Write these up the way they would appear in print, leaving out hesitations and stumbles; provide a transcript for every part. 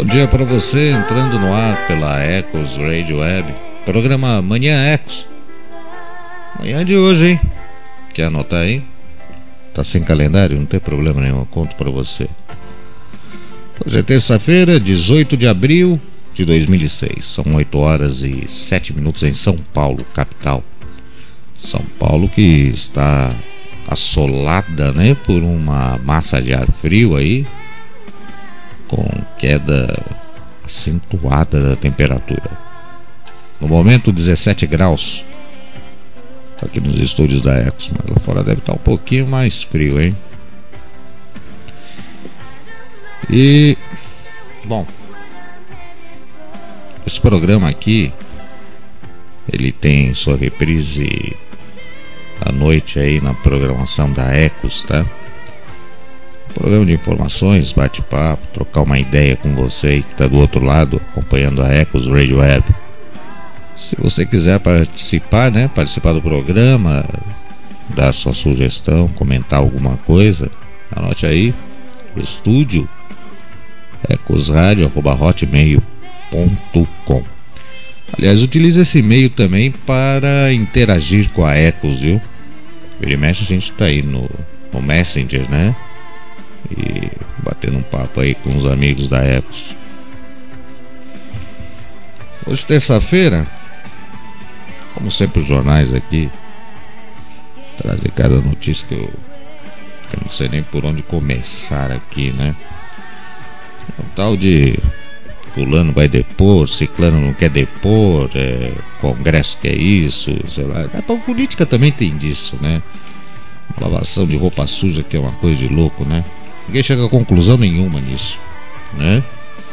dia para você, entrando no ar pela Ecos Radio Web, programa Manhã Ecos. Manhã de hoje, hein? Quer anotar aí? Tá sem calendário? Não tem problema nenhum, eu conto para você. Hoje é terça-feira, 18 de abril de 2006. São 8 horas e 7 minutos em São Paulo, capital. São Paulo que está assolada, né, por uma massa de ar frio aí, com queda acentuada da temperatura. No momento, 17 graus. Tá aqui nos estúdios da Ecos, mas lá fora deve estar um pouquinho mais frio, hein? E, bom, esse programa aqui, ele tem sua reprise à noite aí na programação da Ecos, tá? Programa de informações, bate-papo, trocar uma ideia com você aí que está do outro lado, acompanhando a Ecos Radio Web. Se você quiser participar, né? Participar do programa, dar sua sugestão, comentar alguma coisa, anote aí, estúdio ecosradio@hotmail.com. Aliás, utilize esse e-mail também para interagir com a Ecos, viu? Vira e mexe, a gente está aí no Messenger, né? E batendo um papo aí com os amigos da Ecos. Hoje, terça-feira, como sempre, os jornais aqui trazem cada notícia que eu não sei nem por onde começar aqui, né? O tal de fulano vai depor, ciclano não quer depor, congresso quer isso, sei lá. A política também tem disso, né? Lavação de roupa suja, que é uma coisa de louco, né? Ninguém chega a conclusão nenhuma nisso, né?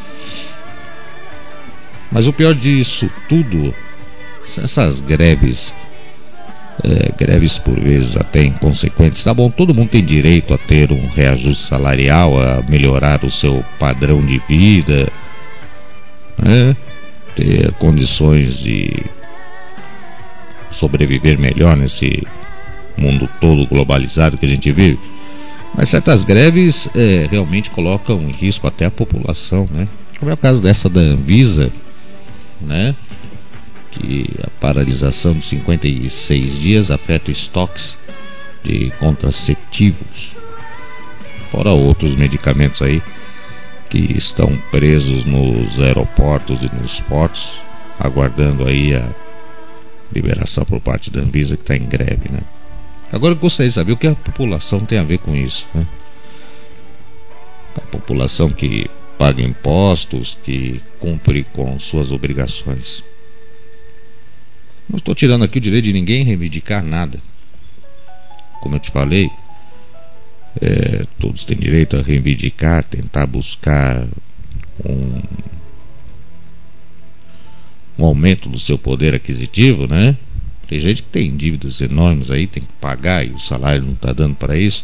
Mas o pior disso tudo são essas greves, greves por vezes até inconsequentes. Tá bom, todo mundo tem direito a ter um reajuste salarial, a melhorar o seu padrão de vida, né? Ter condições de sobreviver melhor nesse mundo todo globalizado que a gente vive. Mas certas greves realmente colocam em risco até a população, né? Como é o caso dessa da Anvisa, né? Que a paralisação de 56 dias afeta estoques de contraceptivos, fora outros medicamentos aí que estão presos nos aeroportos e nos portos, aguardando aí a liberação por parte da Anvisa, que está em greve, né? Agora eu gostaria de saber o que a população tem a ver com isso, né? A população que paga impostos, que cumpre com suas obrigações. Não estou tirando aqui o direito de ninguém reivindicar nada. Como eu te falei, todos têm direito a reivindicar, tentar buscar um aumento do seu poder aquisitivo, né? Tem gente que tem dívidas enormes aí, tem que pagar e o salário não está dando para isso.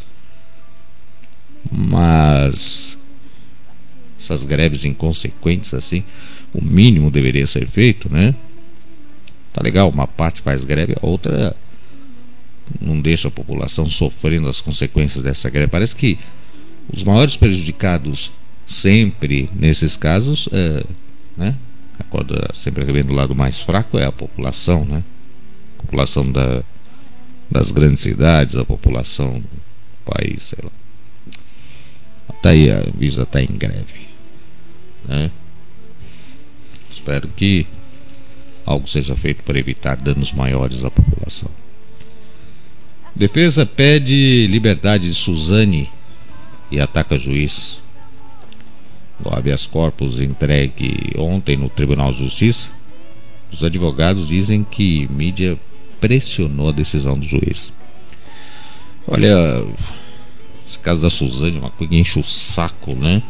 Mas essas greves inconsequentes assim, o mínimo deveria ser feito, né? Tá legal, uma parte faz greve, a outra não deixa a população sofrendo as consequências dessa greve. Parece que os maiores prejudicados sempre nesses casos, né? A corda sempre vem do lado mais fraco, é a população, né? A população das grandes cidades, a população do país, sei lá. Tá aí, a Anvisa está em greve, né? Espero que algo seja feito para evitar danos maiores à população. Defesa pede liberdade de Suzane e ataca juiz. O habeas corpus entregue ontem no Tribunal de Justiça, os advogados dizem que mídia pressionou a decisão do juiz. Olha, esse caso da Suzane é uma coisa que enche o saco, né?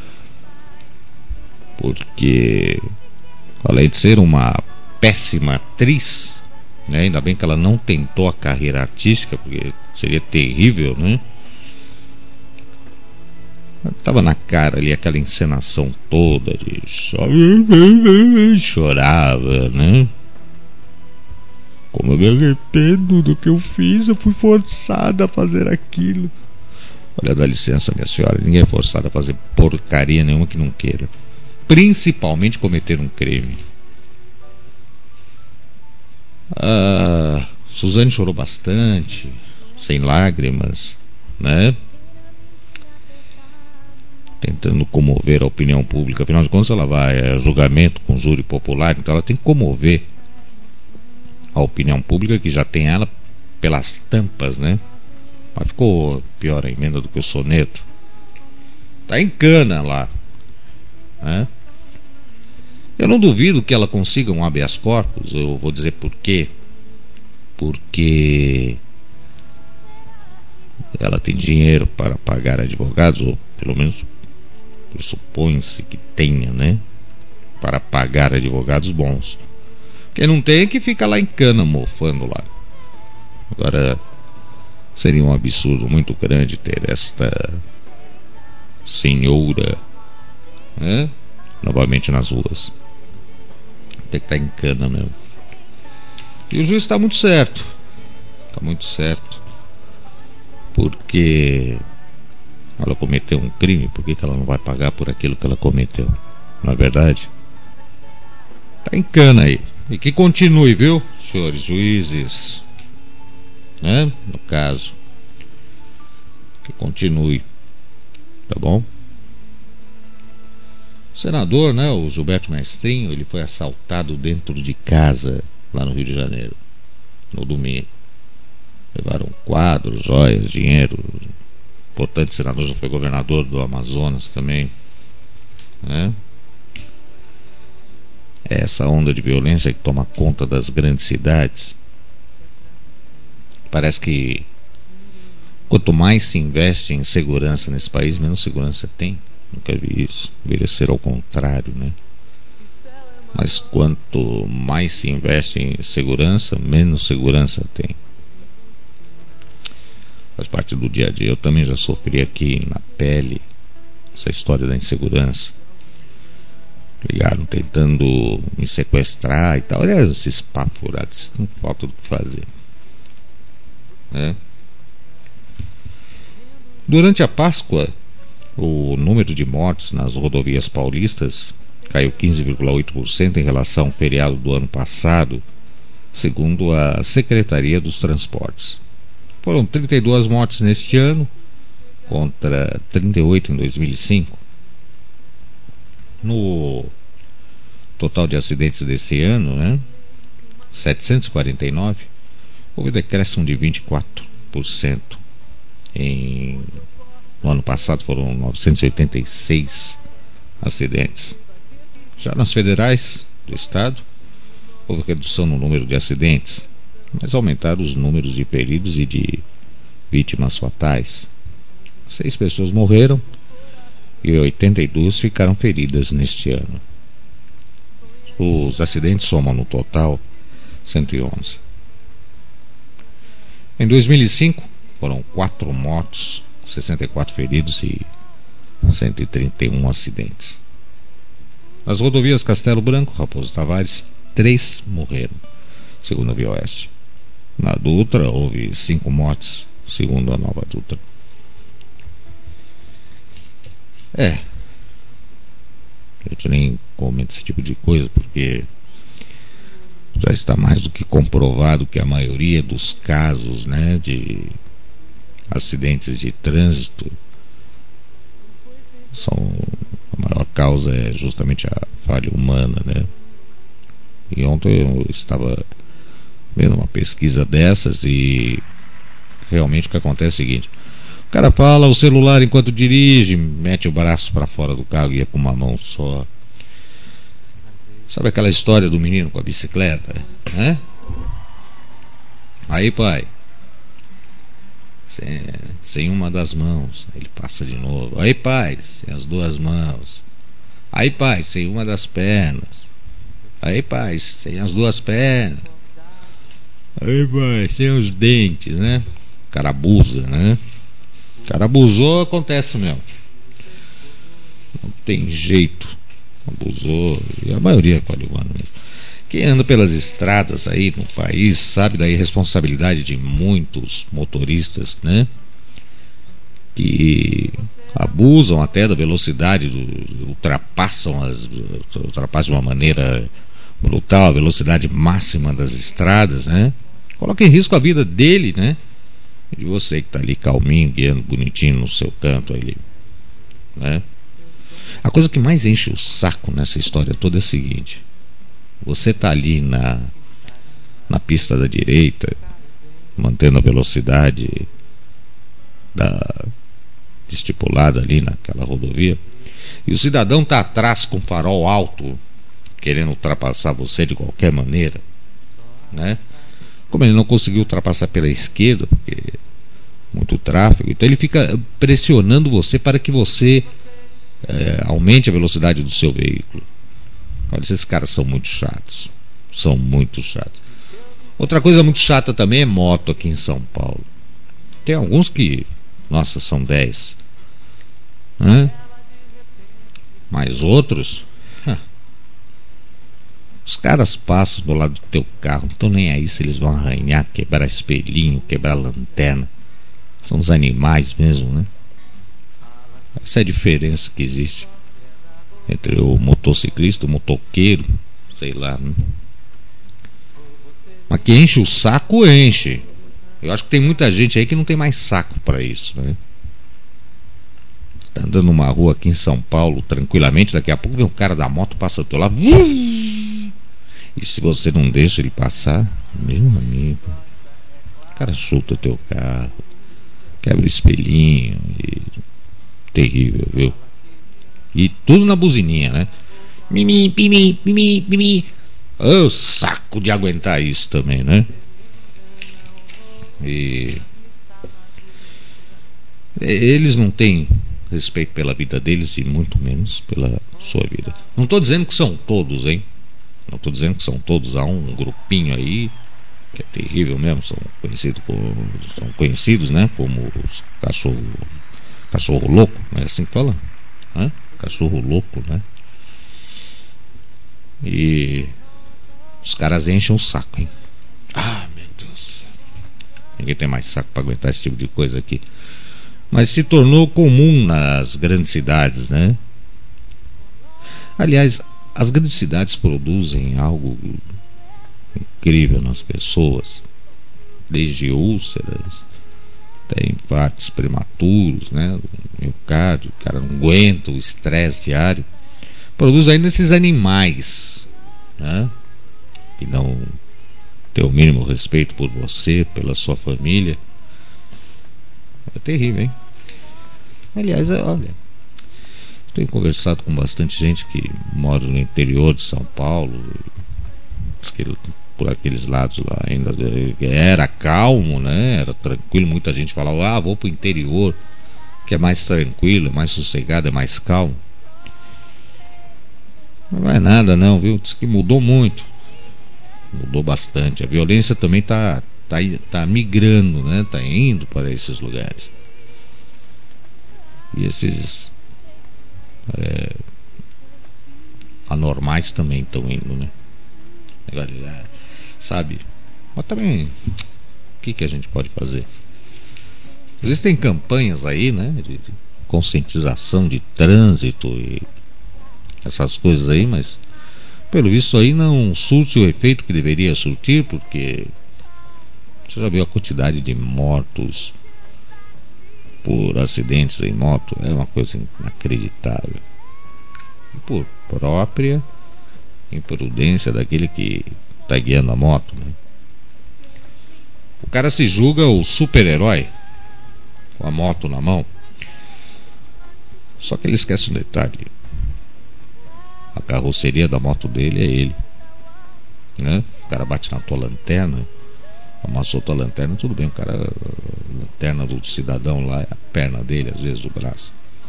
Porque além de ser uma péssima atriz, né? Ainda bem que ela não tentou a carreira artística, porque seria terrível, né? Tava na cara ali aquela encenação toda de chorava, né? Como eu me arrependo do que eu fiz, eu fui forçada a fazer aquilo. Olha, dá licença, minha senhora, ninguém é forçado a fazer porcaria nenhuma que não queira. principalmente cometer um crime. Suzane chorou bastante, sem lágrimas, né? Tentando comover a opinião pública. Afinal de contas, ela vai a julgamento com júri popular, então ela tem que comover a opinião pública, que já tem ela pelas tampas, né? Mas ficou pior a emenda do que o soneto. Tá em cana lá, né? Eu não duvido que ela consiga um habeas corpus. Eu vou dizer por quê. Porque ela tem dinheiro para pagar advogados, ou pelo menos pressupõe-se que tenha, né? Para pagar advogados bons. Quem não tem é que fica lá em cana mofando lá. Agora, seria um absurdo muito grande ter esta senhora, né, novamente nas ruas. Tem que estar em cana mesmo. E o juiz está muito certo. Está muito certo. Porque ela cometeu um crime, por que ela não vai pagar por aquilo que ela cometeu? Não é verdade? Está em cana aí. E que continue, viu, senhores juízes, né? No caso, que continue, tá bom? O senador, né, o Gilberto Mestrinho, ele foi assaltado dentro de casa lá no Rio de Janeiro, no domingo. Levaram quadros, joias, dinheiro. Importante senador, já foi governador do Amazonas também, né? É essa onda de violência que toma conta das grandes cidades. Parece que quanto mais se investe em segurança nesse país, menos segurança tem. Nunca vi isso. Deveria ser ao contrário, né? Mas quanto mais se investe em segurança, menos segurança tem. Faz parte do dia a dia. Eu também já sofri aqui na pele essa história da insegurança. Ligaram tentando me sequestrar e tal. Olha esses papos furados, não falta do que fazer, né? Durante a Páscoa, o número de mortes nas rodovias paulistas caiu 15,8% em relação ao feriado do ano passado, segundo a Secretaria dos Transportes. Foram 32 mortes neste ano, contra 38 em 2005. No total de acidentes desse ano, né, 749, houve decréscimo de 24%. No ano passado foram 986 acidentes. Já nas federais do estado, houve redução no número de acidentes, mas aumentaram os números de feridos e de vítimas fatais. 6 pessoas morreram e 82 ficaram feridas neste ano. Os acidentes somam no total 111. Em 2005 foram 4 mortos, 64 feridos e 131 acidentes. Nas rodovias Castelo Branco, Raposo Tavares, 3 morreram, segundo a Via Oeste. Na Dutra houve 5 mortes, segundo a Nova Dutra. A gente nem comenta esse tipo de coisa porque já está mais do que comprovado que a maioria dos casos, né, de acidentes de trânsito a maior causa é justamente a falha humana, né? E ontem eu estava vendo uma pesquisa dessas e realmente o que acontece é o seguinte: o cara fala o celular enquanto dirige, mete o braço para fora do carro e ia com uma mão só. Sabe aquela história do menino com a bicicleta, né? Aí, pai, sem uma das mãos. Aí ele passa de novo. Aí, pai, sem as 2 mãos. Aí, pai, sem uma das pernas. Aí, pai, sem as 2 pernas. Aí, pai, sem os dentes, né? O cara abusa, né? O cara abusou, acontece mesmo. Não tem jeito. Abusou. E a maioria falhou mesmo. Quem anda pelas estradas aí no país sabe da irresponsabilidade de muitos motoristas, né? Que abusam até da velocidade, ultrapassam de uma maneira brutal a velocidade máxima das estradas, né? Coloca em risco a vida dele, né? E de você que está ali calminho, guiando bonitinho no seu canto ali, né? A coisa que mais enche o saco nessa história toda é a seguinte: você está ali na pista da direita, mantendo a velocidade estipulada ali naquela rodovia, e o cidadão está atrás com farol alto, querendo ultrapassar você de qualquer maneira, né? Como ele não conseguiu ultrapassar pela esquerda, porque muito tráfego, então ele fica pressionando você para que você aumente a velocidade do seu veículo. Olha, esses caras são muito chatos. São muito chatos. Outra coisa muito chata também é moto aqui em São Paulo. Tem alguns que, nossa, são 10, né? Mas outros, os caras passam do lado do teu carro, não estão nem aí se eles vão arranhar, quebrar espelhinho, quebrar lanterna. São os animais mesmo, né? Essa é a diferença que existe entre o motociclista, o motoqueiro, sei lá, né? Mas que enche o saco, enche. Eu acho que tem muita gente aí que não tem mais saco para isso, né? Tá andando numa rua aqui em São Paulo tranquilamente, daqui a pouco vem um cara da moto, passa do teu lado, e se você não deixa ele passar, meu amigo, o cara chuta o teu carro, quebra o espelhinho, terrível, viu? E tudo na buzininha, né? Mimi, pimi, mimi, mimi. Oh, saco de aguentar isso também, né? E eles não têm respeito pela vida deles e muito menos pela sua vida. Não estou dizendo que são todos, hein? Não estou dizendo que são todos. Há um grupinho aí que é terrível mesmo. São conhecidos, né? Como os cachorro louco, não é assim que fala? Hã? Cachorro louco, né? E os caras enchem o saco, hein? Ah, meu Deus. Ninguém tem mais saco para aguentar esse tipo de coisa aqui. Mas se tornou comum nas grandes cidades, né? Aliás, as grandes cidades produzem algo incrível nas pessoas, desde úlceras até infartos prematuros, né? Miocárdio, o cara não aguenta o estresse diário. Produz ainda esses animais, né? Que não tem o mínimo respeito por você, pela sua família. É terrível, hein? Aliás, olha, tenho conversado com bastante gente que mora no interior de São Paulo, por aqueles lados lá ainda era calmo, né? Era tranquilo. Muita gente falava, vou pro interior, que é mais tranquilo, é mais sossegado, é mais calmo. Não é nada não, viu? Diz que mudou muito. Mudou bastante. A violência também tá migrando, né? Tá indo para esses lugares. E esses anormais também estão indo, né? Sabe? Mas também, o que a gente pode fazer? Existem campanhas aí, né? De conscientização de trânsito e essas coisas aí, mas pelo visto aí não surte o efeito que deveria surtir, porque você já viu a quantidade de mortos por acidentes em moto? É uma coisa inacreditável. E por própria imprudência daquele que está guiando a moto, né? O cara se julga o super-herói com a moto na mão. Só que ele esquece um detalhe: a carroceria da moto dele é ele, né? O cara bate na tua lanterna, amassou tua lanterna, tudo bem, o cara, a lanterna do cidadão lá é a perna dele, às vezes o braço.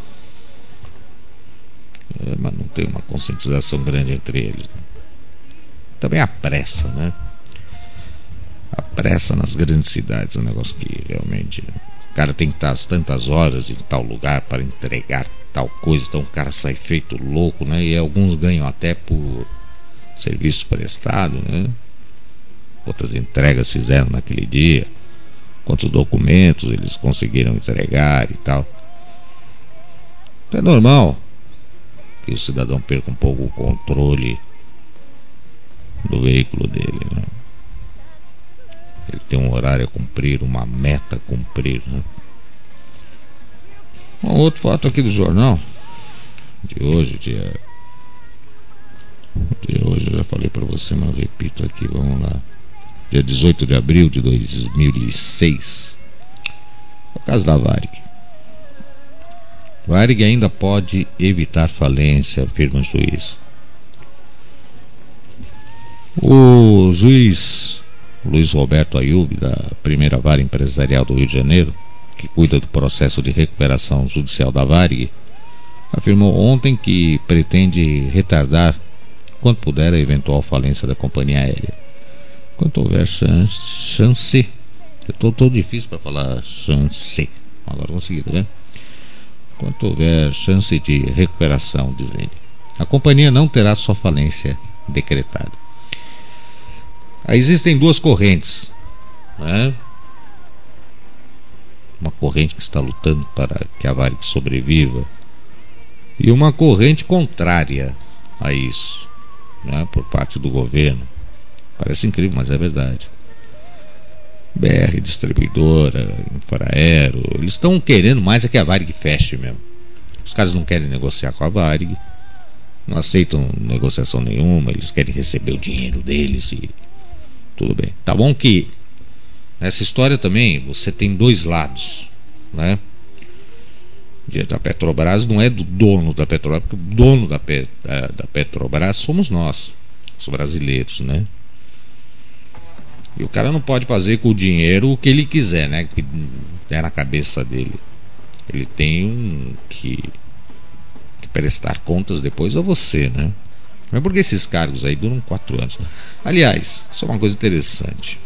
Mas não tem uma conscientização grande entre eles, né? Também a pressa, né? A pressa nas grandes cidades é um negócio que realmente o cara tem que estar às tantas horas em tal lugar para entregar tal coisa, então o cara sai feito louco, né? E alguns ganham até por serviço prestado, né? Quantas entregas fizeram naquele dia, quantos documentos eles conseguiram entregar e tal. É normal que o cidadão perca um pouco o controle do veículo dele, né? Ele tem um horário a cumprir, uma meta a cumprir, né? Um outro fato aqui do jornal de hoje, de hoje, eu já falei para você, mas eu repito aqui, vamos lá. Dia 18 de abril de 2006. O caso da Varig. Varig ainda pode evitar falência, afirma o juiz. O juiz Luiz Roberto Ayub, da primeira vara empresarial do Rio de Janeiro, que cuida do processo de recuperação judicial da Varig, afirmou ontem que pretende retardar quanto puder a eventual falência da companhia aérea. Quanto houver chance, eu estou difícil para falar chance, agora consegui, tá vendo? Quanto houver chance de recuperação, diz ele, a companhia não terá sua falência decretada. Aí existem duas correntes, né? Uma corrente que está lutando para que a Varig sobreviva e uma corrente contrária a isso, né? Por parte do governo. Parece incrível, mas é verdade. BR, distribuidora, Infraero, eles estão querendo mais é que a Varig feche mesmo. Os caras não querem negociar com a Varig, não aceitam negociação nenhuma, eles querem receber o dinheiro deles e tudo bem. Tá bom que nessa história também você tem dois lados, né? Da Petrobras não é do dono da Petrobras, porque o dono da Petrobras somos nós, os brasileiros, né? E o cara não pode fazer com o dinheiro o que ele quiser, né? Que é na cabeça dele. Ele tem que prestar contas depois a você, né? Mas porque esses cargos aí duram 4 anos. Aliás, só uma coisa interessante.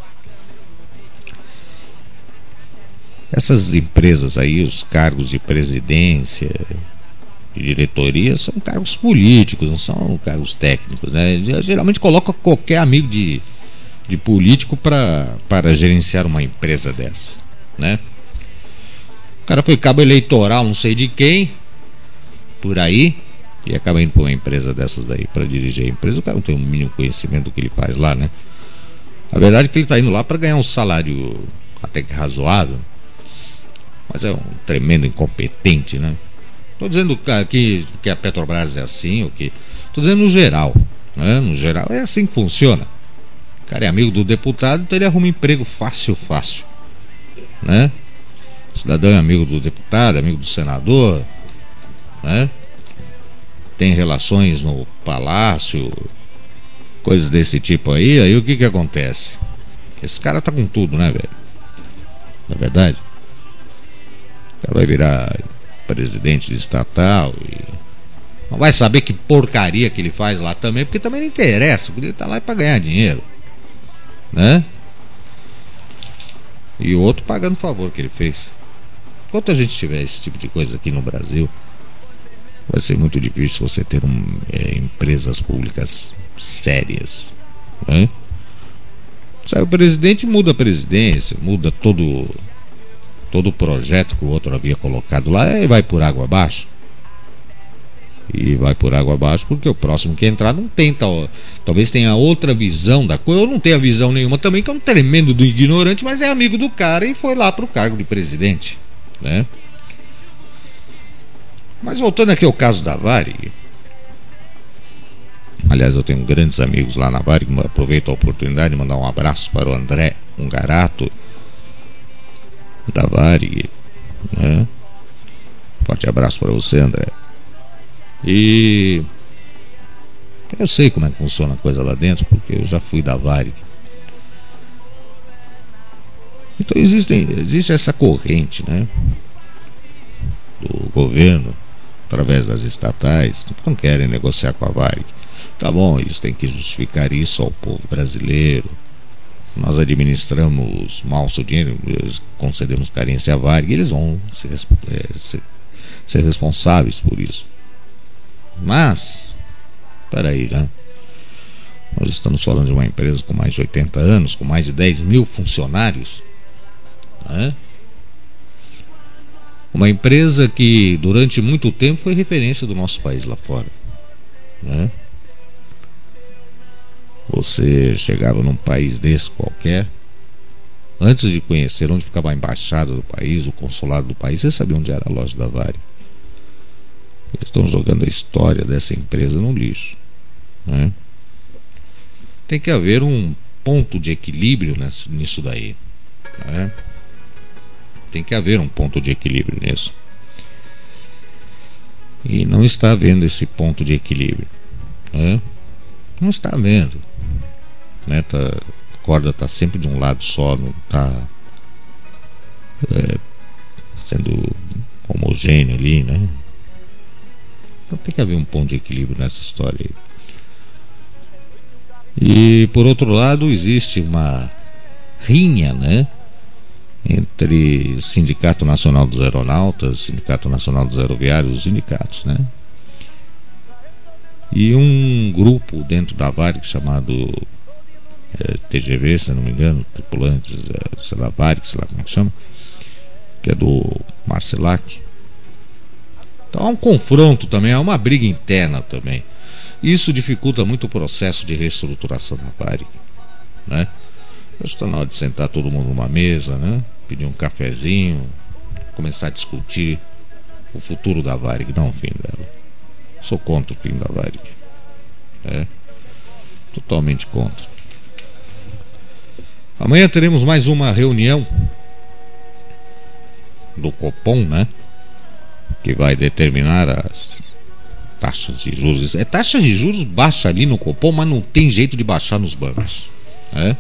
Essas empresas aí, os cargos de presidência, de diretoria, são cargos políticos, não são cargos técnicos, né? Geralmente coloca qualquer amigo de político para gerenciar uma empresa dessa, né? O cara foi cabo eleitoral, não sei de quem, por aí, e acaba indo para uma empresa dessas daí para dirigir a empresa. O cara não tem o mínimo conhecimento do que ele faz lá, né? A verdade é que ele está indo lá para ganhar um salário até que razoável, mas é um tremendo incompetente, né? Estou dizendo que a Petrobras é assim, estou dizendo no geral, né? No geral é assim que funciona. O cara é amigo do deputado, então ele arruma emprego fácil, né? O cidadão é amigo do deputado, amigo do senador, né? Tem relações no palácio, coisas desse tipo aí o que acontece? Esse cara tá com tudo, né, velho? Não é verdade? O cara vai virar presidente de estatal e não vai saber que porcaria que ele faz lá também, porque também não interessa, porque ele tá lá para ganhar dinheiro, né? E o outro pagando o favor que ele fez. Enquanto a gente tiver esse tipo de coisa aqui no Brasil, vai ser muito difícil você ter empresas públicas sérias, né? Sai o presidente, muda a presidência, muda todo o projeto que o outro havia colocado lá e vai por água abaixo. E vai por água abaixo porque o próximo que entrar não tem talvez tenha outra visão da coisa, ou não tenha visão nenhuma também, que é um tremendo do ignorante, mas é amigo do cara e foi lá pro cargo de presidente, né? Mas voltando aqui ao caso da Varig, aliás, eu tenho grandes amigos lá na Varig, aproveito a oportunidade de mandar um abraço para o André Ungarato da Varig, né? Forte abraço para você, André. E eu sei como é que funciona a coisa lá dentro, porque eu já fui da Varig. Então existe essa corrente, né, do governo através das estatais que não querem negociar com a Varig. Tá bom, eles têm que justificar isso ao povo brasileiro. Nós administramos mal o seu dinheiro, concedemos carência à Varig, eles vão ser responsáveis por isso. Mas, peraí, né? Nós estamos falando de uma empresa com mais de 80 anos, com mais de 10 mil funcionários, né? Uma empresa que durante muito tempo foi referência do nosso país lá fora, né? Você chegava num país desse qualquer, antes de conhecer onde ficava a embaixada do país, o consulado do país, você sabia onde era a loja da Varig. Eles estão jogando a história dessa empresa no lixo, né? Tem que haver um ponto de equilíbrio nisso daí, né? Tem que haver um ponto de equilíbrio nisso. E não está havendo esse ponto de equilíbrio, né? Não está havendo, né? A corda está sempre de um lado só, não está sendo homogêneo ali, né? Então tem que haver um ponto de equilíbrio nessa história aí. E por outro lado existe uma rinha, né, entre o Sindicato Nacional dos Aeronautas, Sindicato Nacional dos Aeroviários, os sindicatos, né, e um grupo dentro da Varig chamado TGV, se não me engano, tripulantes, sei lá, Varig, sei lá como é que chama, que é do Marcelac. Então há um confronto também, há uma briga interna também. Isso dificulta muito o processo de reestruturação da Varig, né? Acho que está na hora de sentar todo mundo numa mesa, né? Pedir um cafezinho, começar a discutir o futuro da Varig, não o fim dela. Sou contra o fim da Varig, totalmente contra. Amanhã teremos mais uma reunião do Copom, né? Que vai determinar as taxas de juros. Taxa de juros baixa ali no Copom, mas não tem jeito de baixar nos bancos, né?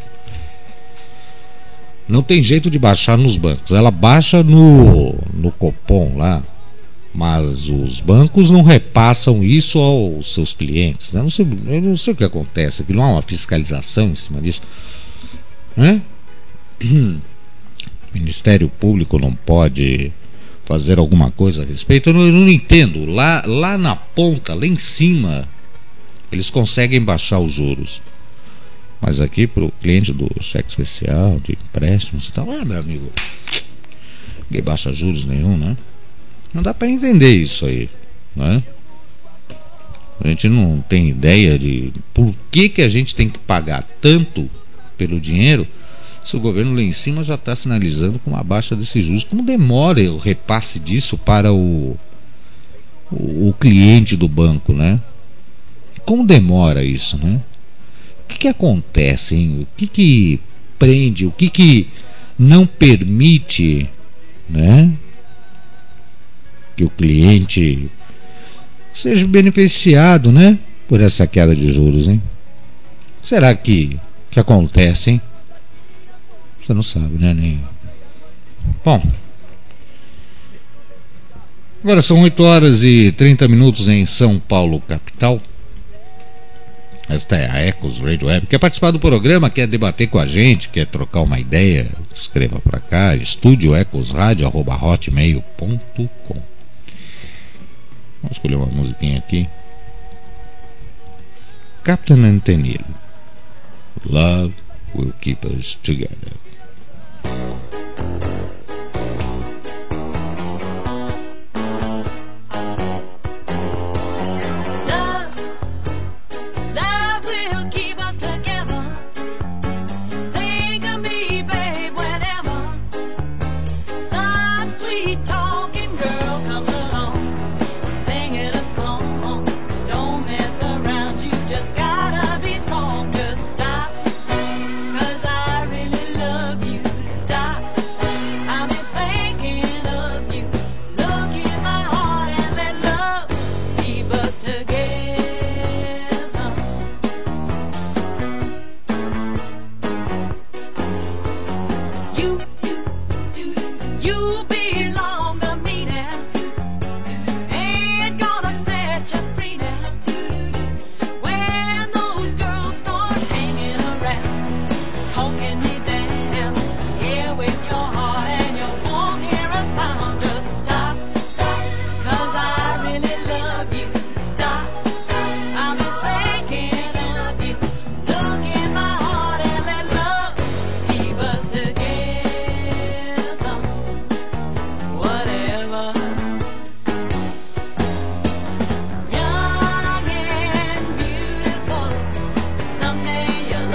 Não tem jeito de baixar nos bancos. Ela baixa no Copom lá, mas os bancos não repassam isso aos seus clientes. Eu não sei o que acontece, que não há uma fiscalização em cima disso, né? O Ministério Público não pode fazer alguma coisa a respeito. Eu não entendo. Lá na ponta, lá em cima, eles conseguem baixar os juros, mas aqui para o cliente do cheque especial, de empréstimos e tal, meu amigo, ninguém baixa juros nenhum, né? Não dá para entender isso aí, né? A gente não tem ideia de por que a gente tem que pagar tanto pelo dinheiro, se o governo lá em cima já está sinalizando com uma baixa desses juros. Como demora o repasse disso para o cliente do banco, né? Como demora isso, né? O que acontece, hein? O que prende, o que não permite, né, que o cliente seja beneficiado, né, por essa queda de juros, hein? Será que acontece, hein? Você não sabe, né, nem... Bom, agora são 8h30 em São Paulo, capital. Esta é a Ecos Radio Web. Quer participar do programa, quer debater com a gente, quer trocar uma ideia, escreva para cá, estudioecosradio@hotmail.com. Vamos escolher uma musiquinha aqui. Captain Antenil, Love Will Keep Us Together. Just gotta be strong to stop, 'cause I really love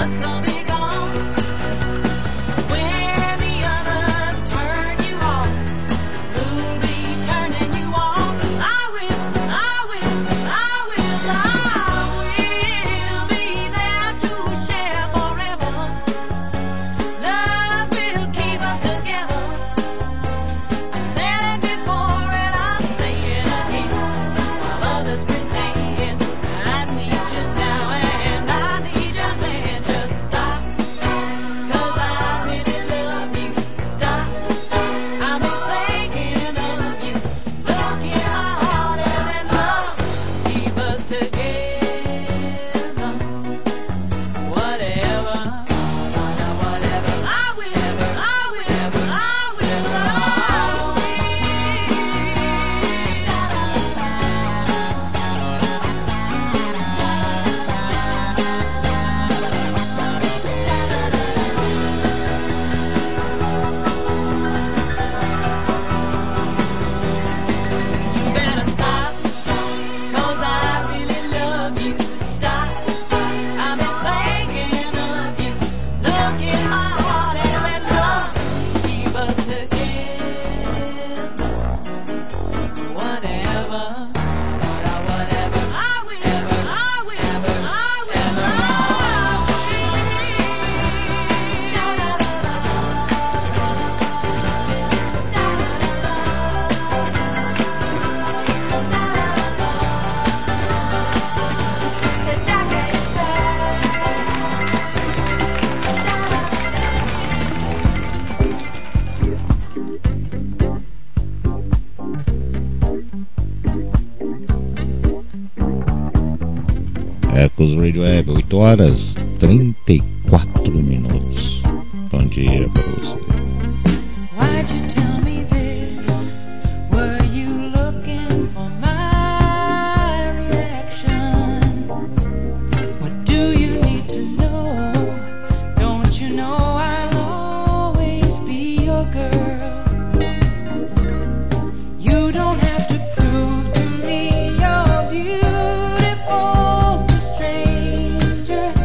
Ecos Radio Web, 8 horas 34 minutos. Bom dia para você. Why'd you tell me this? Were you looking for my reaction? What do you need to know? Don't you know I'll always be your girl? You don't have to prove to me you're beautiful to strangers.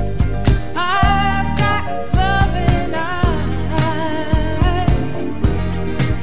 I've got loving eyes.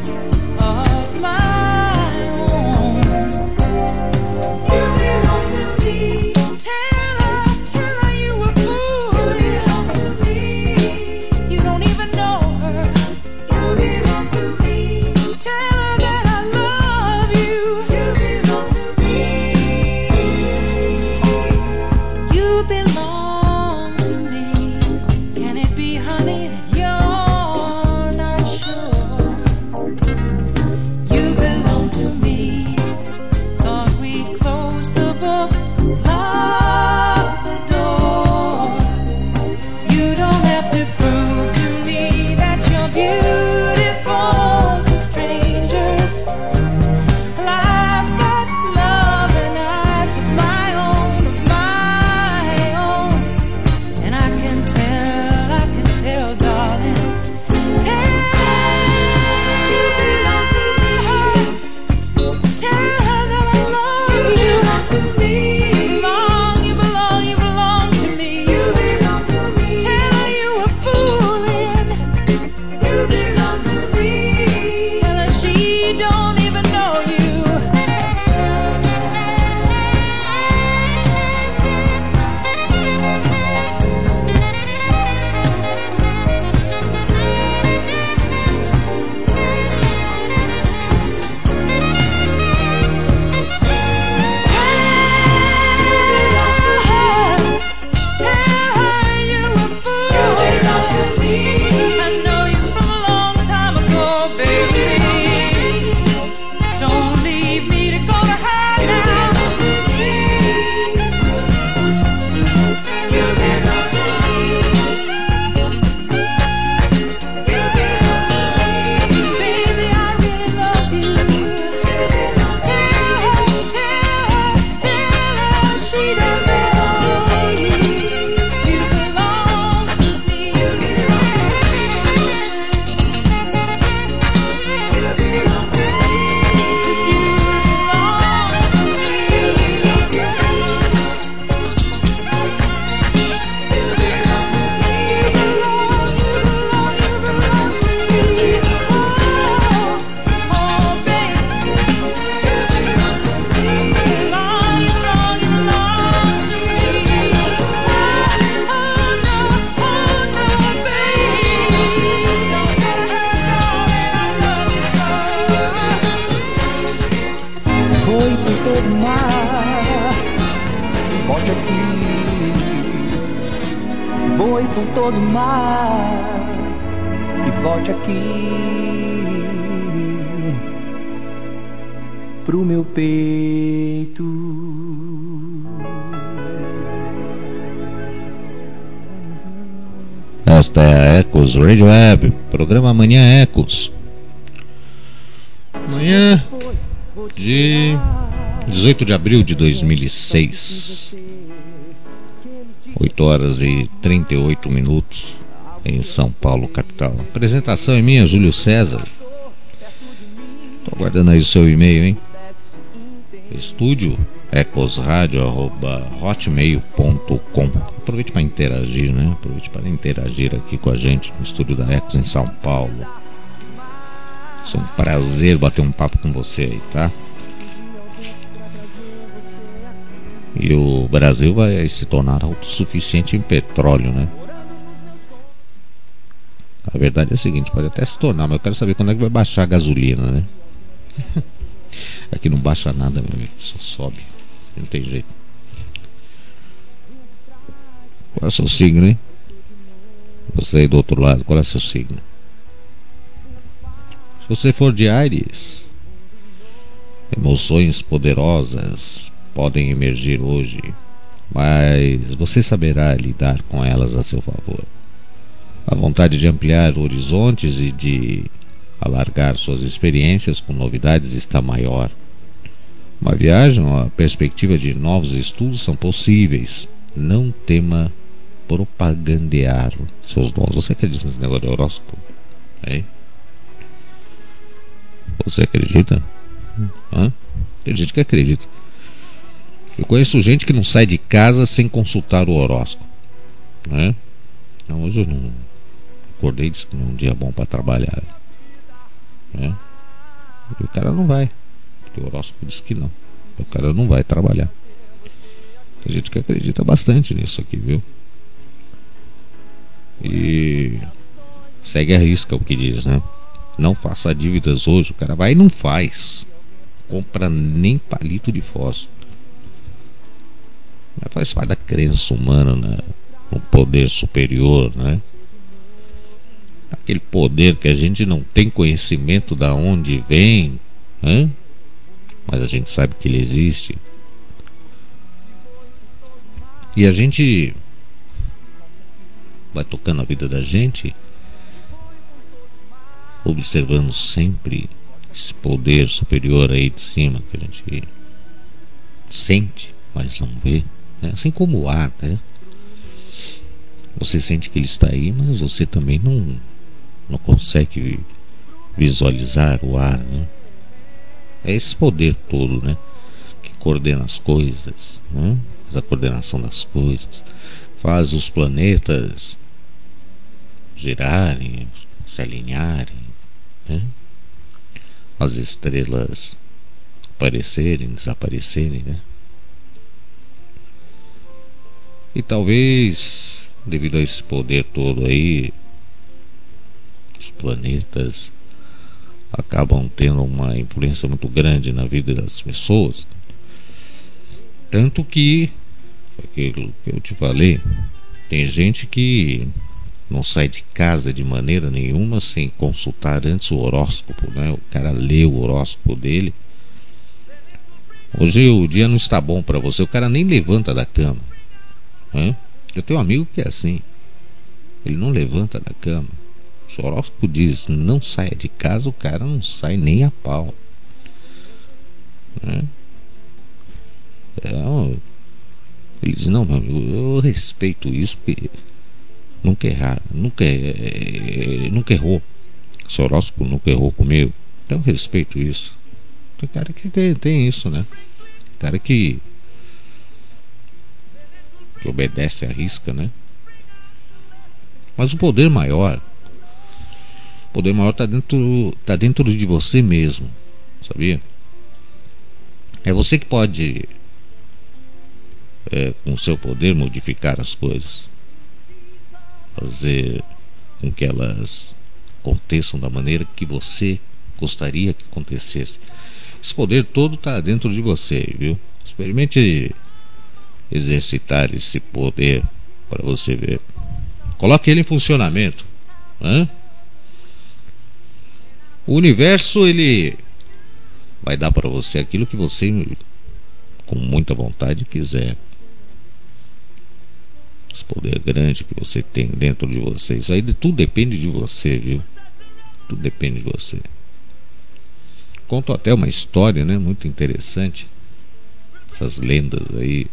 voe por todo o mar e volte aqui pro meu peito. Esta é a Ecos Radio Web, programa Amanhã Ecos. Amanhã de 18 de abril de 2006, 8 horas e 38 minutos em São Paulo, capital. A apresentação é minha, Júlio César. Tô aguardando aí o seu e-mail, hein? Estúdio ecosradio@hotmail.com. Aproveite para interagir, né? Aproveite para interagir aqui com a gente no estúdio da Ecos em São Paulo. É um prazer bater um papo com você aí, tá? E o Brasil vai se tornar autossuficiente em petróleo, né? A verdade é a seguinte, pode até se tornar, mas eu quero saber quando é que vai baixar a gasolina, né? Aqui não baixa nada, meu amigo, só sobe. Não tem jeito. Qual é o seu signo, hein? Você aí do outro lado, qual é o seu signo? Se você for de Áries, emoções poderosas podem emergir hoje, mas você saberá lidar com elas a seu favor. A vontade de ampliar horizontes e de alargar suas experiências com novidades está maior. Uma viagem ou a perspectiva de novos estudos são possíveis. Não tema propagandear seus dons. Você acredita nesse negócio de horóscopo? É? Você acredita? Hã? Tem gente que acredita. Eu conheço gente que não sai de casa sem consultar o horóscopo, né? Não, hoje eu não acordei, disse que não é um dia bom para trabalhar, né? E o cara não vai, porque o horóscopo diz que não. O cara não vai trabalhar. Tem gente que acredita bastante nisso aqui, viu? E segue a risca o que diz, né? Não faça dívidas hoje. O cara vai e não faz. Compra nem palito de fósforo. Mas faz parte da crença humana, né? No poder superior, né? Aquele poder que a gente não tem conhecimento de onde vem, né? Mas a gente sabe que ele existe. E a gente vai tocando a vida da gente, observando sempre esse poder superior aí de cima que a gente sente, mas não vê, né? Assim como o ar, né? Você sente que ele está aí, mas você também não consegue visualizar o ar, né? É esse poder todo, né? Que coordena as coisas, né? Faz a coordenação das coisas, faz os planetas girarem, se alinharem, né? As estrelas aparecerem, desaparecerem, né? E talvez, devido a esse poder todo aí, os planetas acabam tendo uma influência muito grande na vida das pessoas. Tanto que, aquilo que eu te falei, tem gente que não sai de casa de maneira nenhuma sem consultar antes o horóscopo, né? O cara lê o horóscopo dele. Hoje o dia não está bom para você, o cara nem levanta da cama, né? Eu tenho um amigo que é assim, ele não levanta da cama. Se o horóscopo diz não saia de casa, o cara não sai nem a pau, né? Ele diz, não, meu amigo, eu respeito isso porque nunca errou. Esse horóscopo nunca errou comigo, então eu respeito isso. Tem cara que tem isso, né? Cara que obedece à risca, né? Mas o poder maior tá dentro de você mesmo, sabia? É você que pode, com o seu poder, modificar as coisas, fazer com que elas aconteçam da maneira que você gostaria que acontecesse. Esse poder todo está dentro de você, viu? Experimente exercitar esse poder para você ver. Coloque ele em funcionamento. Hã? O universo, ele vai dar para você aquilo que você, com muita vontade, quiser. Esse poder grande que você tem dentro de você. Isso aí tudo depende de você, viu? Tudo depende de você. Conto até uma história, né, muito interessante. Essas lendas aí.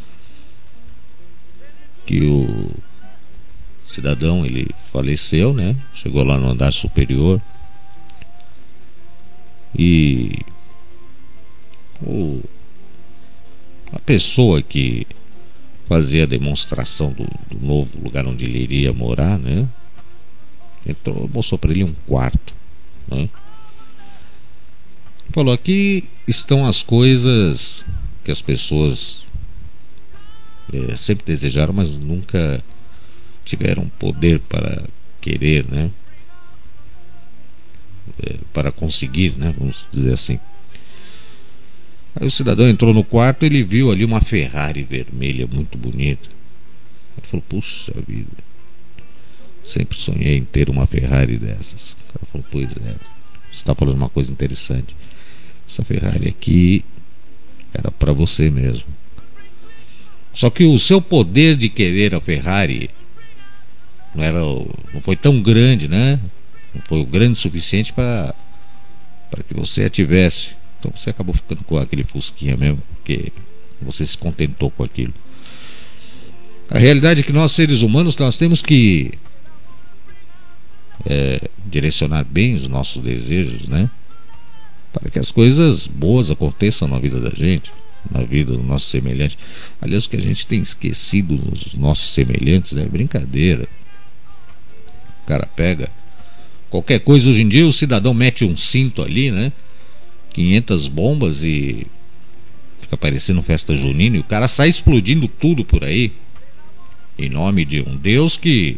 Que o cidadão, ele faleceu, né? Chegou lá no andar superior. E a pessoa que fazia a demonstração do novo lugar onde ele iria morar, né? Entrou, mostrou para ele um quarto, né? Falou: aqui estão as coisas que as pessoas sempre desejaram, mas nunca tiveram poder para querer, né? Para conseguir, né? Vamos dizer assim. Aí o cidadão entrou no quarto e ele viu ali uma Ferrari vermelha muito bonita. Ele falou: puxa vida, sempre sonhei em ter uma Ferrari dessas. O cara falou: pois é, você está falando uma coisa interessante. Essa Ferrari aqui era para você mesmo. Só que o seu poder de querer a Ferrari não foi tão grande, né? Não foi o grande o suficiente para que você a tivesse. Então você acabou ficando com aquele Fusquinha mesmo, porque você se contentou com aquilo. A realidade é que nós, seres humanos, nós temos que direcionar bem os nossos desejos, né? Para que as coisas boas aconteçam na vida da gente, na vida do nosso semelhante. Aliás, o que a gente tem esquecido dos nossos semelhantes é brincadeira. O cara pega qualquer coisa. Hoje em dia o cidadão mete um cinto ali, né? 500 bombas e fica parecendo festa junina, e o cara sai explodindo tudo por aí em nome de um Deus que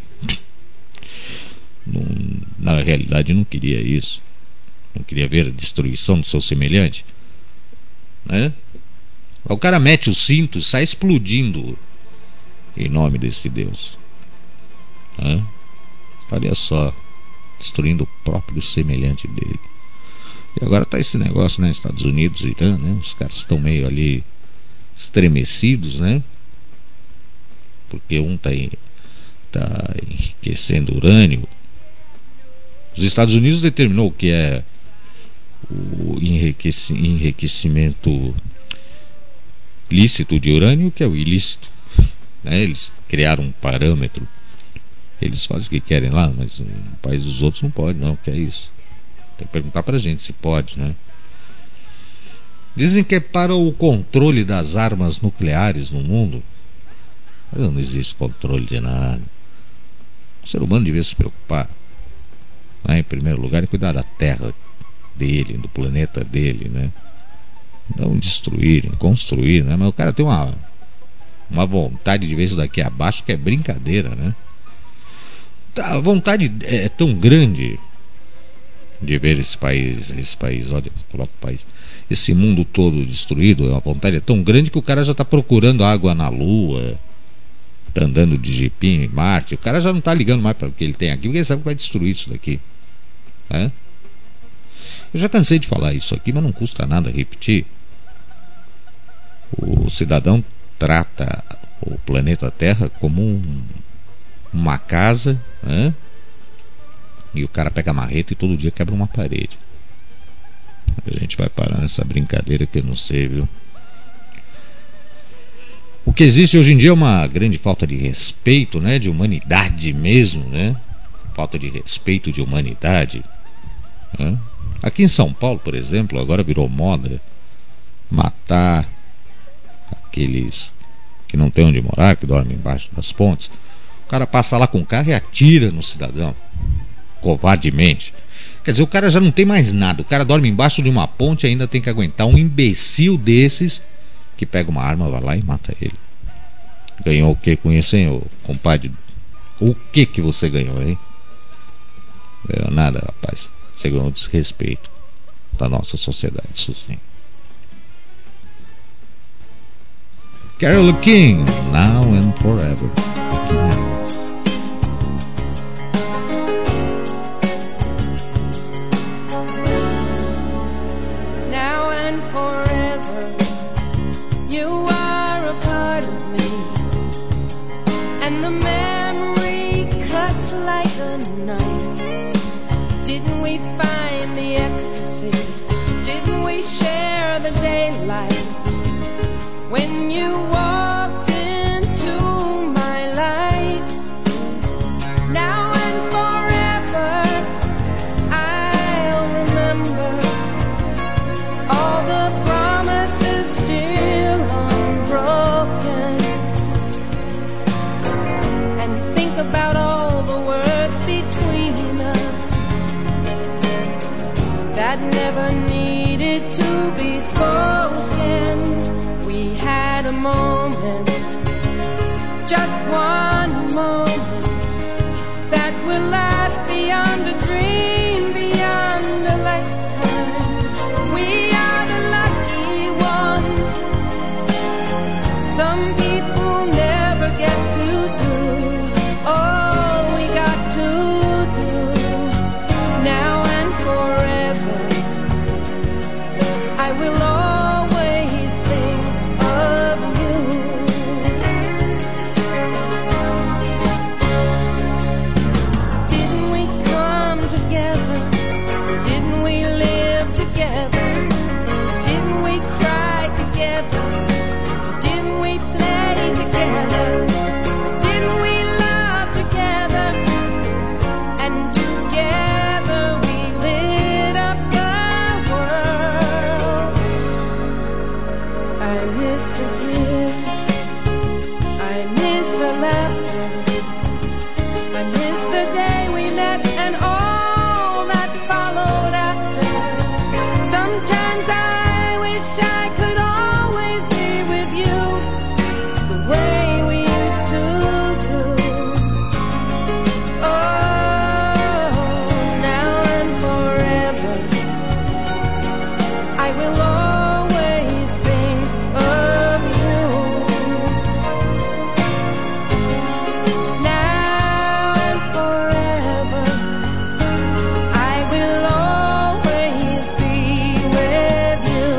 na realidade não queria isso. Não queria ver a destruição do seu semelhante, né? O cara mete o cinto e sai explodindo em nome desse Deus, né? Olha só, destruindo o próprio semelhante dele. E agora tá esse negócio, né? Estados Unidos e Irã, né? Os caras estão meio ali estremecidos, né? Porque um tá enriquecendo urânio. Os Estados Unidos determinou o que é o enriquecimento lícito de urânio, que é o ilícito, né? Eles criaram um parâmetro. Eles fazem o que querem lá, mas no país dos outros não pode, não. O que é isso? Tem que perguntar pra gente se pode, né? Dizem que é para o controle das armas nucleares no mundo. Mas não existe controle de nada. O ser humano devia se preocupar, né, em primeiro lugar, em cuidar da terra dele, do planeta dele, né? Não destruir, construir, né? Mas o cara tem uma vontade de ver isso daqui abaixo que é brincadeira, né? A vontade é tão grande de ver esse país, olha, coloca o país, esse mundo todo destruído. A vontade é tão grande que o cara já está procurando água na Lua, tá andando de jipinho em Marte. O cara já não está ligando mais para o que ele tem aqui, porque ele sabe que vai destruir isso daqui, né? Eu já cansei de falar isso aqui, mas não custa nada repetir. O cidadão trata o planeta Terra como uma casa, né? E o cara pega a marreta e todo dia quebra uma parede. A gente vai parar nessa brincadeira que eu não sei, viu? O que existe hoje em dia é uma grande falta de respeito, né? De humanidade mesmo, né? Falta de respeito de humanidade, né? Aqui em São Paulo, por exemplo, agora virou moda matar aqueles que não tem onde morar, que dormem embaixo das pontes. O cara passa lá com o carro e atira no cidadão, covardemente. Quer dizer, o cara já não tem mais nada. O cara dorme embaixo de uma ponte e ainda tem que aguentar um imbecil desses que pega uma arma, vai lá e mata ele. Ganhou o que com isso, hein, ô compadre? O que você ganhou, hein? Ganhou nada, rapaz. Você ganhou desrespeito da nossa sociedade, isso sim. Carole King, Now and Forever. we find the ecstasy? Didn't we share the daylight when you walked into my life? Now and forever I'll remember all the promises still unbroken, and think about all the words between us that never needed to be spoken. We had a moment, just one moment, that will last beyond a dream, beyond a lifetime. We are the lucky ones. Some people never get to do all we got to do. Now and forever I will always think of you. Didn't we come together? Didn't we live together? Didn't we cry together? Didn't we play together? Didn't we love together? And together we lit up the world. I miss the tears, I miss the laughter, I miss the day we met and all that followed after. Sometimes I wish I could always be with you, the way we used to do. Oh, now and forever I will always think of you. Now and forever I will always be with you.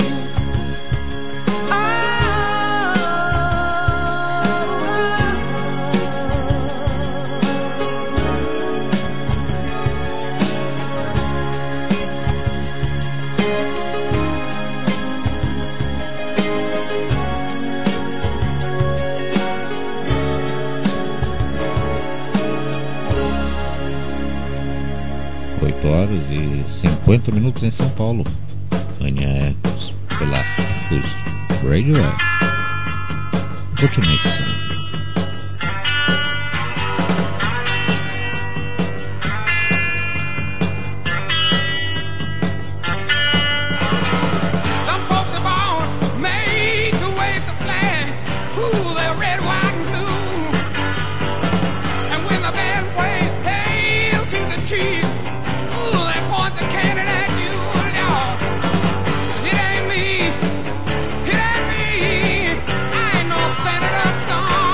Oh. 8 horas e 50 minutos em São Paulo. Anya X pela Fus Radio. What you make son? Some folks are born made to wave the flag. Ooh, they're red, white, and blue. And when the band plays "Hail to the Chief," ooh, they point the cannon at you. Lord, it ain't me. I ain't no senator son.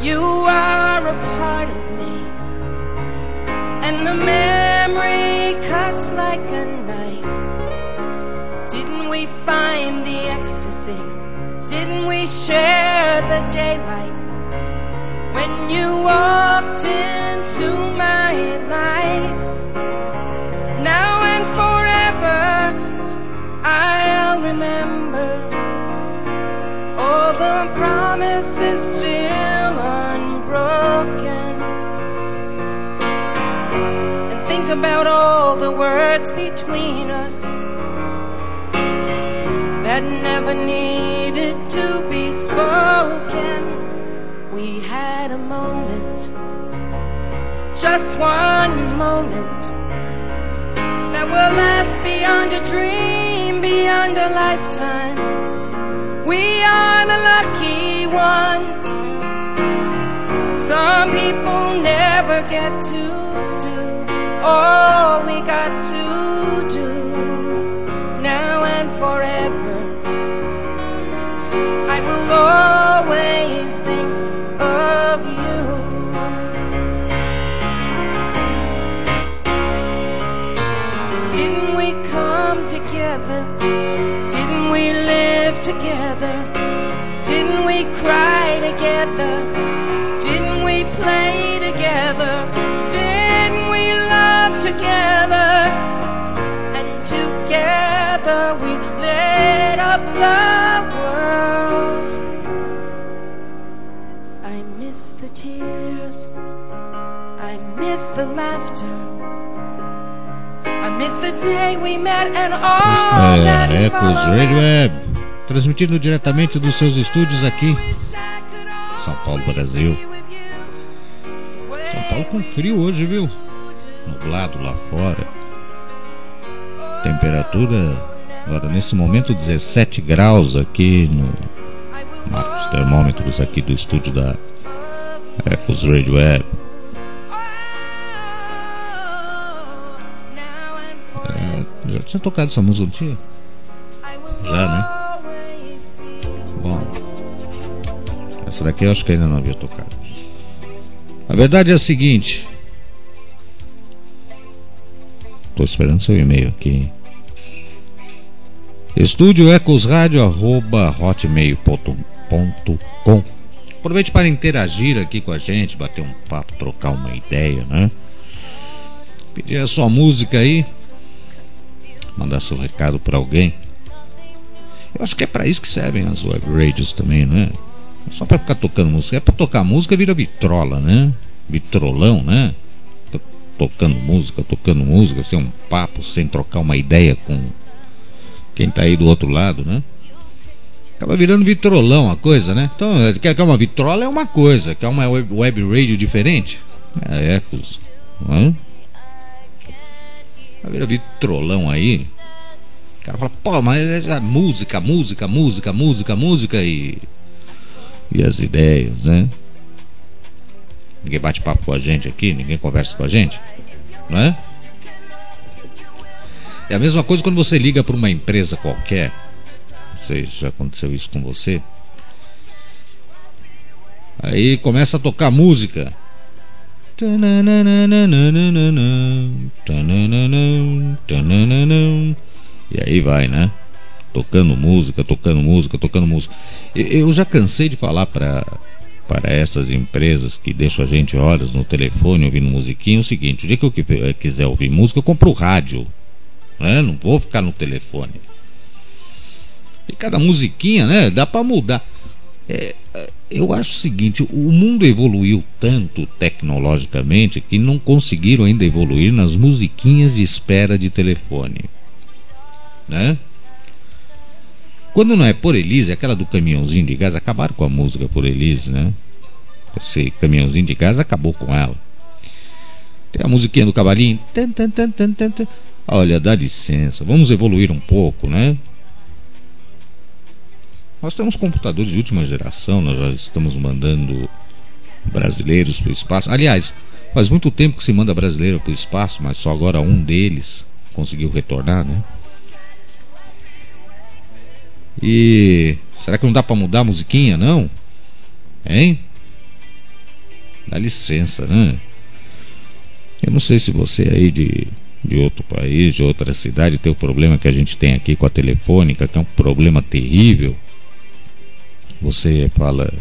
You are a part of me, and the memory cuts like a knife. Didn't we find the ecstasy? Didn't we share the daylight? When you walked into my life, now and forever I'll remember all the promises still unbroken, and think about all the words between us that never needed to be spoken. We had a moment, just one moment, that will last beyond a dream, beyond a lifetime. We are the lucky ones. Some people never get to do all we got to do. Now and forever I will always think of you. Didn't we come together? Didn't we live together? Didn't we cry together? Didn't we play together? Didn't we love together? And together we lit up the world. I miss the tears, I miss the laughter, I miss the day we met and all that Ecos Radio Web, transmitindo diretamente dos seus estúdios aqui, São Paulo, Brasil. São Paulo com frio hoje, viu? Nublado lá fora. Temperatura agora nesse momento 17 graus aqui no marcos termômetros aqui do estúdio da Ecos Radio Web. Já tinha tocado essa música, não tinha? Já, né? Bom, essa daqui eu acho que ainda não havia tocado. A verdade é a seguinte. Tô esperando seu e-mail aqui. estudioecosradio@hotmail.com. Aproveite para interagir aqui com a gente, bater um papo, trocar uma ideia, né? Pedir a sua música aí, mandar seu recado para alguém. Eu acho que é para isso que servem as web radios também, né? Não é só para ficar tocando música, é para tocar música vira vitrola, né? Vitrolão, né? Tocando música, sem um papo, sem trocar uma ideia com quem tá aí do outro lado, né? Acaba virando vitrolão a coisa, né? Então, quer uma vitrola é uma coisa, quer uma web radio diferente? É Ecos, não é? Vira vitrolão aí. O cara fala, pô, mas é música e as ideias, né? Ninguém bate papo com a gente aqui, ninguém conversa com a gente, não é? É a mesma coisa quando você liga para uma empresa qualquer. Não sei se já aconteceu isso com você. Aí começa a tocar música. E aí vai, né? Tocando música. Eu já cansei de falar para essas empresas que deixam a gente horas no telefone ouvindo musiquinha o seguinte: o dia que eu quiser ouvir música, eu compro o rádio, né? Não vou ficar no telefone. E cada musiquinha, né? Dá para mudar. Eu acho o seguinte: o mundo evoluiu tanto tecnologicamente que não conseguiram ainda evoluir nas musiquinhas de espera de telefone, né? Quando não é Por Elise, aquela do caminhãozinho de gás, acabaram com a música Por Elise, né? Esse caminhãozinho de gás acabou com ela. Tem a musiquinha do cavalinho. Olha, dá licença, vamos evoluir um pouco, né? Nós temos computadores de última geração, nós já estamos mandando brasileiros para o espaço. Aliás, faz muito tempo que se manda brasileiro para o espaço, mas só agora um deles conseguiu retornar, né? E será que não dá para mudar a musiquinha, não? Hein? Dá licença, né? Eu não sei se você aí de outro país, de outra cidade, tem o problema que a gente tem aqui com a telefônica, que é um problema terrível. Você fala,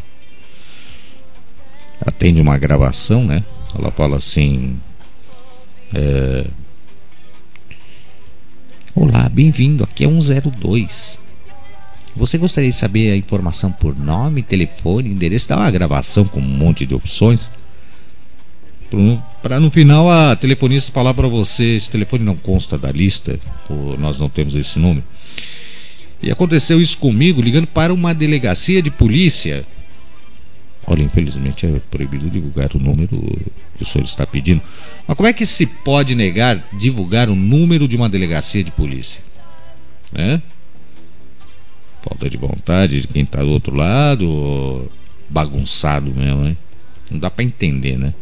atende uma gravação, né? Ela fala assim: olá, bem-vindo, aqui é 102. Você gostaria de saber a informação por nome, telefone, endereço? Dá uma gravação com um monte de opções, para no final a telefonista falar para você: esse telefone não consta da lista, ou nós não temos esse número. E aconteceu isso comigo, ligando para uma delegacia de polícia. Olha, infelizmente é proibido divulgar o número que o senhor está pedindo. Mas como é que se pode negar divulgar o número de uma delegacia de polícia? Né? Falta de vontade de quem está do outro lado, bagunçado mesmo, né? Não dá para entender, né?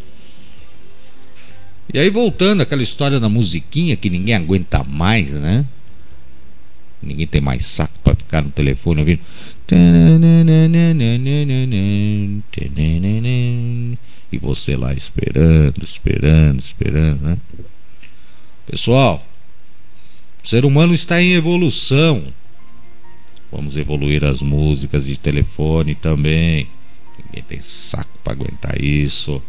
E aí, voltando àquela história da musiquinha que ninguém aguenta mais, né? Ninguém tem mais saco para ficar no telefone ouvindo. E você lá esperando, né? Pessoal, o ser humano está em evolução. Vamos evoluir as músicas de telefone também. Ninguém tem saco para aguentar isso.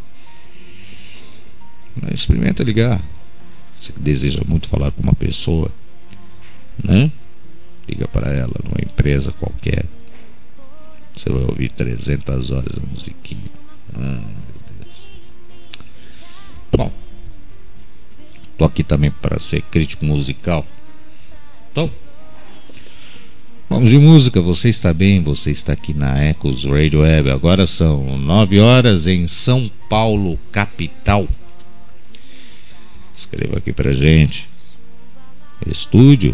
Mas experimenta ligar. Você que deseja muito falar com uma pessoa, né? Liga para ela numa empresa qualquer. Você vai ouvir 300 horas a musiquinha. Meu Deus. Bom, tô aqui também para ser crítico musical. Então, vamos de música. Você está bem, você está aqui na Ecos Radio Web. Agora são 9 horas em São Paulo, capital. Escreva aqui pra gente: estúdio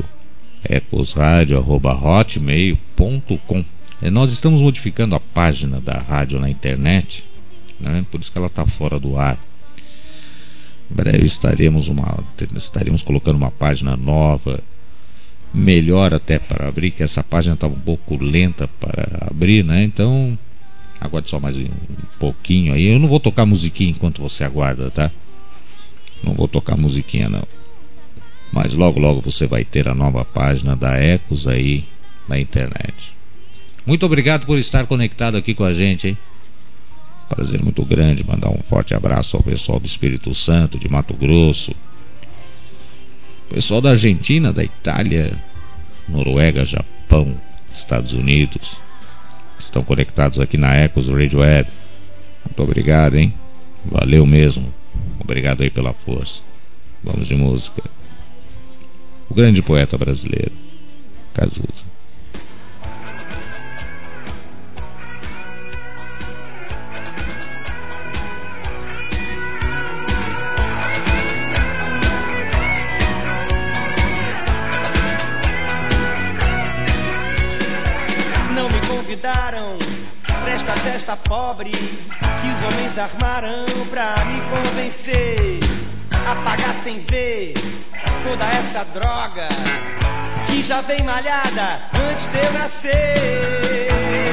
ecosradio@hotmail.com. Nós estamos modificando a página da rádio na internet, né? Por isso que ela está fora do ar. Em breve estaremos colocando uma página nova, melhor até para abrir, que essa página estava um pouco lenta para abrir, né? Então aguarde só mais um pouquinho aí. Eu não vou tocar musiquinha enquanto você aguarda, tá? Não vou tocar musiquinha não. Mas logo logo você vai ter a nova página da Ecos aí na internet. Muito obrigado por estar conectado aqui com a gente, hein? Prazer muito grande. Mandar um forte abraço ao pessoal do Espírito Santo, de Mato Grosso, pessoal da Argentina, da Itália, Noruega, Japão, Estados Unidos. Estão conectados aqui na Ecos Radio Web. Muito obrigado, hein? Valeu mesmo. Obrigado aí pela força. Vamos de música. O grande poeta brasileiro, Cazuza. Não me convidaram pra esta festa pobre que os homens armaram pra me convencer a pagar sem ver toda essa droga que já vem malhada antes de eu nascer.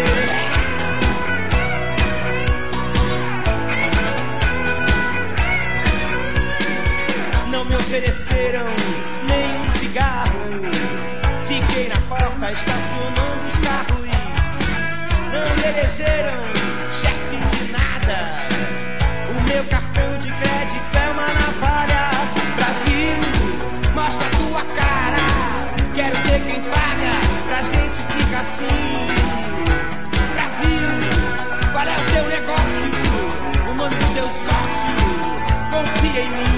Não me ofereceram nem um cigarro. Fiquei na porta estacionando os carros. Não me elegeram chefe de nada. O meu cartão de crédito é uma navalha. Brasil, mostra tua cara. Quero ver quem paga pra gente ficar assim. Brasil, qual é o teu negócio? O nome do teu sócio? Confia em mim.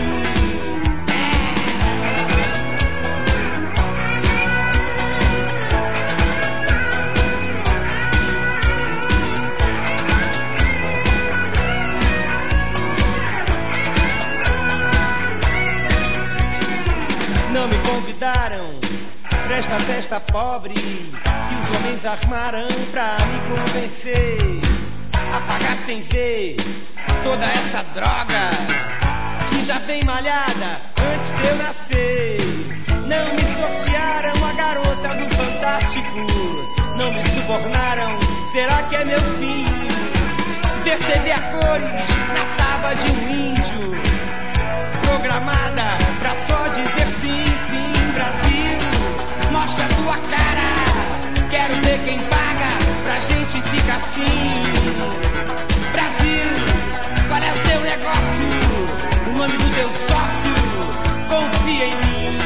Não me convidaram pra esta festa pobre que os homens armaram pra me convencer a pagar sem ver toda essa droga que já vem malhada antes de eu nascer. Não me sortearam a garota do Fantástico. Não me subornaram, será que é meu fim? Ver TV a cores, Natal escrava de um índio, programada pra só dizer sim, sim. Brasil, mostra tua cara, quero ver quem paga pra gente ficar assim. Brasil, qual é o teu negócio? O nome do teu sócio? Confia em mim.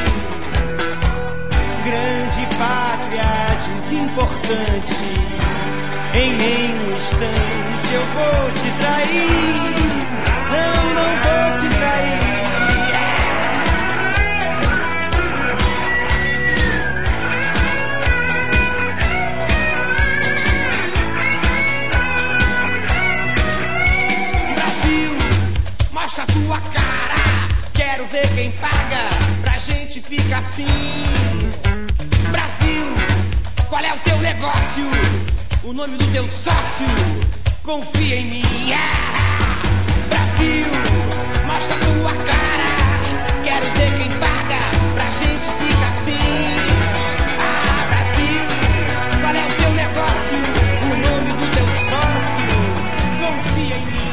Grande pátria, desimportante, em nenhum instante eu vou te trair. Não, não vou te trair. Brasil, mostra a tua cara, quero ver quem paga pra gente ficar assim. Brasil, qual é o teu negócio? O nome do teu sócio? Confia em mim. Brasil, mostra a tua cara, quero ver quem paga pra gente ficar assim. Brasil, qual é o teu negócio? O nome do teu sócio? Confia em mim.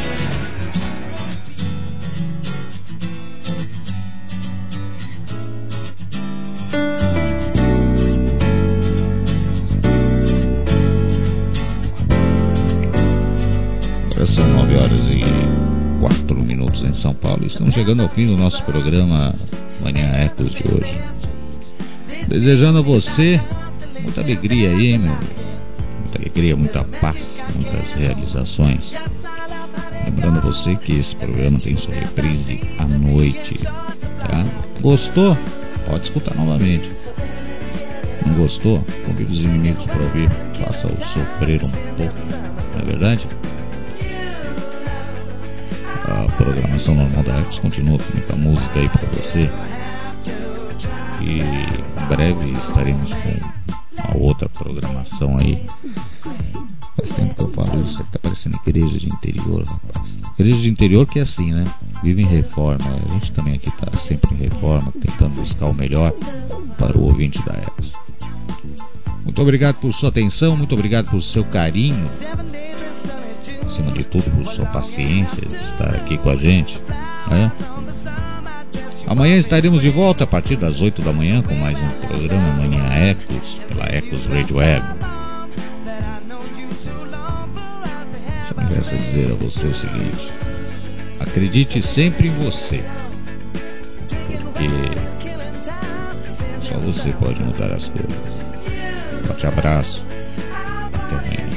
São 9h04 em São Paulo. Estamos chegando ao fim do nosso programa Manhã Ecos de hoje. Desejando a você muita alegria aí, hein, meu? Muita alegria, muita paz, muitas realizações. Lembrando a você que esse programa tem sua reprise à noite, tá? Gostou? Pode escutar novamente. Não gostou? Convide os inimigos para ouvir. Faça-o sofrer um pouco, não é verdade? A programação normal da Ecos continua com muita música aí pra você. E em breve estaremos com uma outra programação aí. Faz tempo que eu falo isso, tá parecendo igreja de interior, rapaz. Igreja de interior que é assim, né? Vive em reforma. A gente também aqui tá sempre em reforma, tentando buscar o melhor para o ouvinte da Ecos. Muito obrigado por sua atenção, muito obrigado por seu carinho, acima de tudo por sua paciência de estar aqui com a gente, né? Amanhã estaremos de volta a partir das 8 da manhã com mais um programa Manhã Ecos, pela Ecos Radio Web. Só me resta dizer a você o seguinte: acredite sempre em você, porque só você pode mudar as coisas. Forte abraço, até amanhã.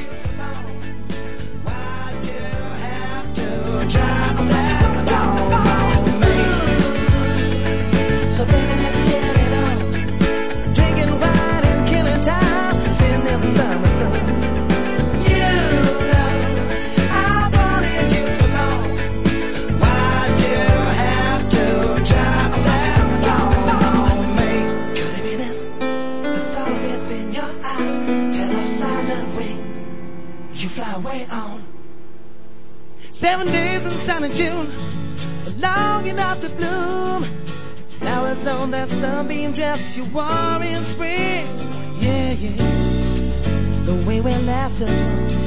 So baby, let's get it on. Drinking wine and killing time, sitting in the summer sun. You know I wanted you so long. Why'd you have to travel that long? Mate, could it be this? The starfish in your eyes tell of silent wings. You fly away on 7 days in sunny June, long enough to bloom. Flowers on that sunbeam dress you wore in spring. Yeah, yeah. The way we left us